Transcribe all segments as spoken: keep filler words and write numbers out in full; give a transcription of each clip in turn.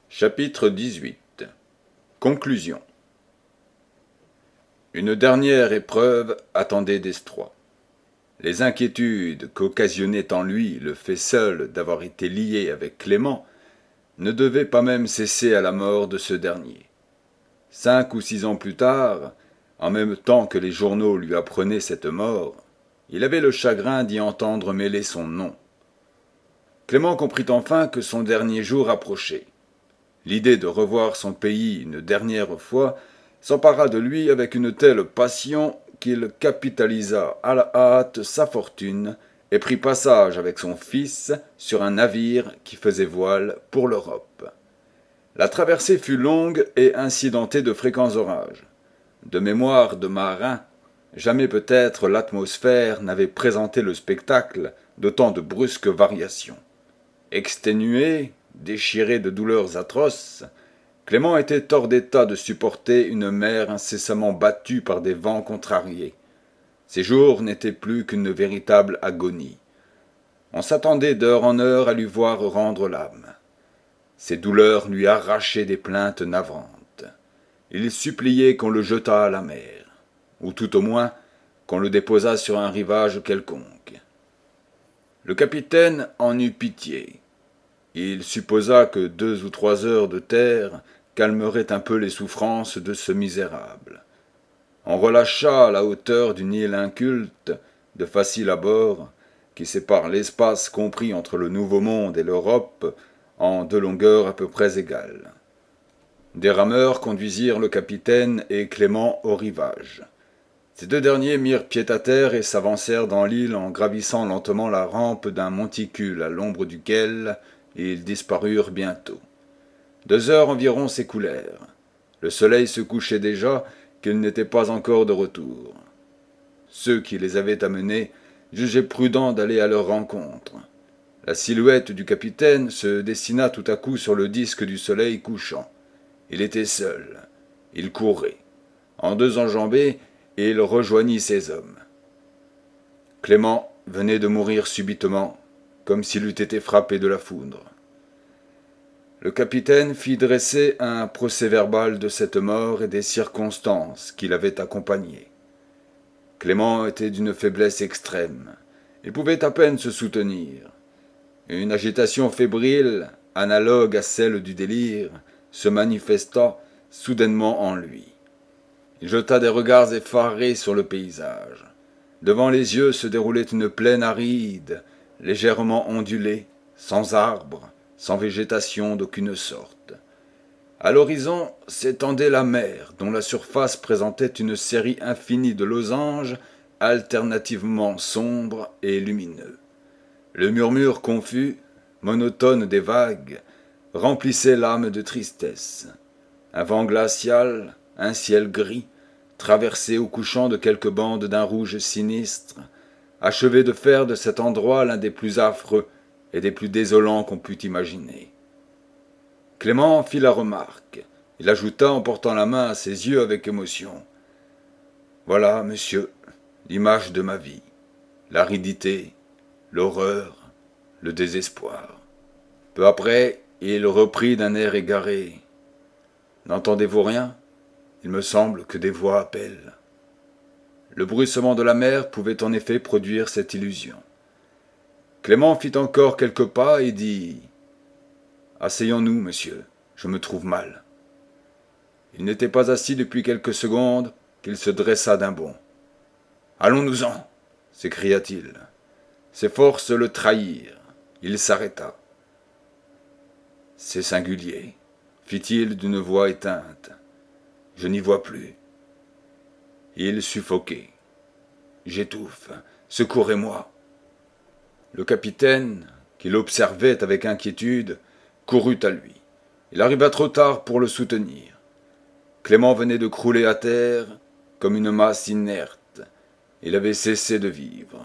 Chapitre dix-huit. Conclusion. Une dernière épreuve attendait Destrois. Les inquiétudes qu'occasionnait en lui le fait seul d'avoir été lié avec Clément ne devaient pas même cesser à la mort de ce dernier. Cinq ou six ans plus tard, en même temps que les journaux lui apprenaient cette mort, il avait le chagrin d'y entendre mêler son nom. Clément comprit enfin que son dernier jour approchait. L'idée de revoir son pays une dernière fois s'empara de lui avec une telle passion qu'il capitalisa à la hâte sa fortune et prit passage avec son fils sur un navire qui faisait voile pour l'Europe. La traversée fut longue et incidentée de fréquents orages. De mémoire de marin, jamais peut-être l'atmosphère n'avait présenté le spectacle de tant de brusques variations. Exténué, déchiré de douleurs atroces, Clément était hors d'état de supporter une mer incessamment battue par des vents contrariés. Ses jours n'étaient plus qu'une véritable agonie. On s'attendait d'heure en heure à lui voir rendre l'âme. Ses douleurs lui arrachaient des plaintes navrantes. Il suppliait qu'on le jetât à la mer, ou tout au moins qu'on le déposât sur un rivage quelconque. Le capitaine en eut pitié. Il supposa que deux ou trois heures de terre calmeraient un peu les souffrances de ce misérable. On relâcha à la hauteur d'une île inculte, de facile abord, qui sépare l'espace compris entre le Nouveau Monde et l'Europe en deux longueurs à peu près égales. Des rameurs conduisirent le capitaine et Clément au rivage. Ces deux derniers mirent pied à terre et s'avancèrent dans l'île en gravissant lentement la rampe d'un monticule à l'ombre duquel ils disparurent bientôt. Deux heures environ s'écoulèrent. Le soleil se couchait déjà qu'ils n'étaient pas encore de retour. Ceux qui les avaient amenés jugeaient prudent d'aller à leur rencontre. La silhouette du capitaine se dessina tout à coup sur le disque du soleil couchant. Il était seul. Il courait. En deux enjambées, il rejoignit ses hommes. Clément venait de mourir subitement, comme s'il eût été frappé de la foudre. Le capitaine fit dresser un procès-verbal de cette mort et des circonstances qui l'avaient accompagné. Clément était d'une faiblesse extrême. Il pouvait à peine se soutenir. Une agitation fébrile, analogue à celle du délire, se manifesta soudainement en lui. Il jeta des regards effarés sur le paysage. Devant les yeux se déroulait une plaine aride, légèrement ondulée, sans arbres, sans végétation d'aucune sorte. À l'horizon s'étendait la mer, dont la surface présentait une série infinie de losanges alternativement sombres et lumineux. Le murmure confus, monotone des vagues, remplissait l'âme de tristesse. Un vent glacial, un ciel gris, traversé au couchant de quelques bandes d'un rouge sinistre, achevait de faire de cet endroit l'un des plus affreux et des plus désolants qu'on pût imaginer. Clément fit la remarque. Il ajouta en portant la main à ses yeux avec émotion. « Voilà, monsieur, l'image de ma vie, l'aridité, l'horreur, le désespoir. » Peu après, il reprit d'un air égaré. « N'entendez-vous rien ? Il me semble que des voix appellent. » Le bruissement de la mer pouvait en effet produire cette illusion. Clément fit encore quelques pas et dit « Asseyons-nous, monsieur, je me trouve mal. » Il n'était pas assis depuis quelques secondes qu'il se dressa d'un bond. « Allons-nous-en » s'écria-t-il. Ses forces le trahirent. Il s'arrêta. « C'est singulier, » fit-il d'une voix éteinte. « Je n'y vois plus. » Il suffoquait. « J'étouffe. Secourez-moi. » Le capitaine, qui l'observait avec inquiétude, courut à lui. Il arriva trop tard pour le soutenir. Clément venait de crouler à terre comme une masse inerte. Il avait cessé de vivre.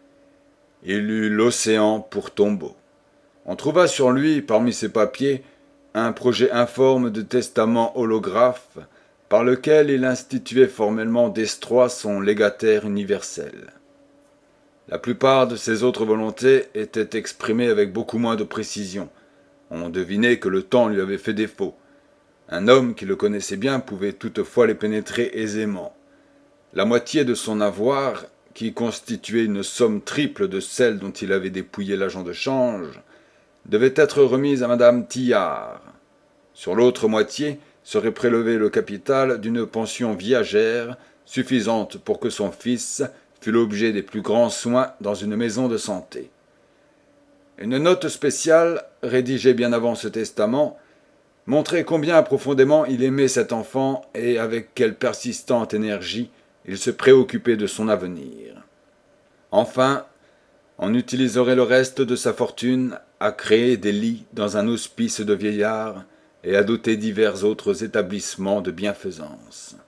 Il eut l'océan pour tombeau. On trouva sur lui, parmi ses papiers, un projet informe de testament holographe par lequel il instituait formellement Destrois son légataire universel. La plupart de ses autres volontés étaient exprimées avec beaucoup moins de précision, On devinait que le temps lui avait fait défaut. Un homme qui le connaissait bien pouvait toutefois les pénétrer aisément. La moitié de son avoir, qui constituait une somme triple de celle dont il avait dépouillé l'agent de change, devait être remise à madame Tillard. Sur l'autre moitié serait prélevé le capital d'une pension viagère suffisante pour que son fils fût l'objet des plus grands soins dans une maison de santé. Une note spéciale, rédigée bien avant ce testament, montrait combien profondément il aimait cet enfant et avec quelle persistante énergie il se préoccupait de son avenir. Enfin, on utiliserait le reste de sa fortune à créer des lits dans un hospice de vieillards et à doter divers autres établissements de bienfaisance.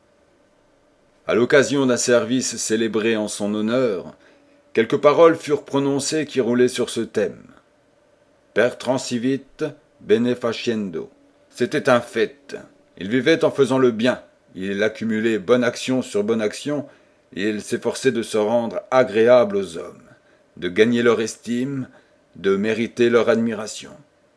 À l'occasion d'un service célébré en son honneur, quelques paroles furent prononcées qui roulaient sur ce thème. Per transivit bene faciendo. C'était un fait. Il vivait en faisant le bien. Il accumulait bonne action sur bonne action et il s'efforçait de se rendre agréable aux hommes, de gagner leur estime, de mériter leur admiration.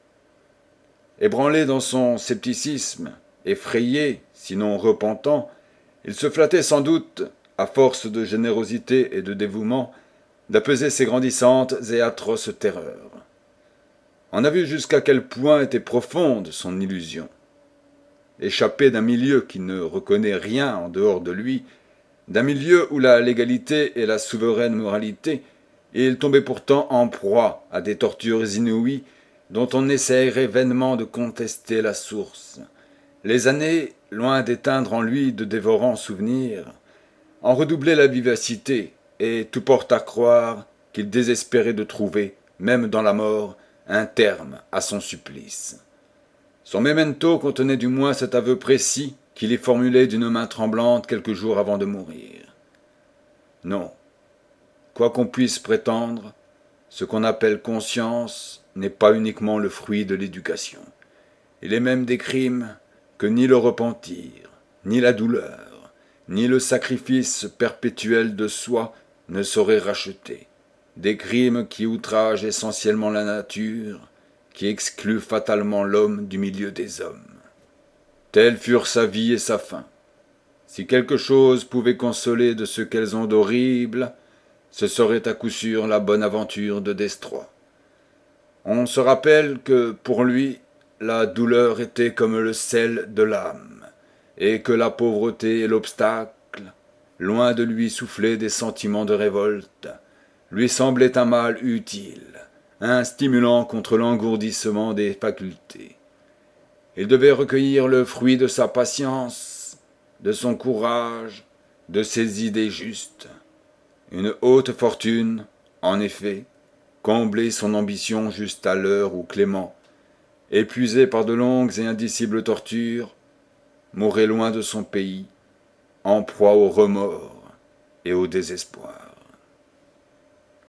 Ébranlé dans son scepticisme, effrayé, sinon repentant, il se flattait sans doute, à force de générosité et de dévouement, d'apaiser ses grandissantes et atroces terreurs. On a vu jusqu'à quel point était profonde son illusion. Échappé d'un milieu qui ne reconnaît rien en dehors de lui, d'un milieu où la légalité est la souveraine moralité, il tombait pourtant en proie à des tortures inouïes dont on essayerait vainement de contester la source. Les années, loin d'éteindre en lui de dévorants souvenirs, en redoublaient la vivacité, et tout porte à croire qu'il désespérait de trouver, même dans la mort, un terme à son supplice. Son memento contenait du moins cet aveu précis qu'il y formulait d'une main tremblante quelques jours avant de mourir. Non, quoi qu'on puisse prétendre, ce qu'on appelle conscience n'est pas uniquement le fruit de l'éducation. Il est même des crimes que ni le repentir, ni la douleur, ni le sacrifice perpétuel de soi ne sauraient racheter. Des crimes qui outragent essentiellement la nature, qui excluent fatalement l'homme du milieu des hommes. Telles furent sa vie et sa fin. Si quelque chose pouvait consoler de ce qu'elles ont d'horrible, ce serait à coup sûr la bonne aventure de Destroy. On se rappelle que, pour lui, la douleur était comme le sel de l'âme, et que la pauvreté et l'obstacle, loin de lui souffler des sentiments de révolte, lui semblaient un mal utile, un stimulant contre l'engourdissement des facultés. Il devait recueillir le fruit de sa patience, de son courage, de ses idées justes. Une haute fortune, en effet, comblait son ambition juste à l'heure où Clément, épuisé par de longues et indicibles tortures, mourait loin de son pays, en proie au remords et au désespoir.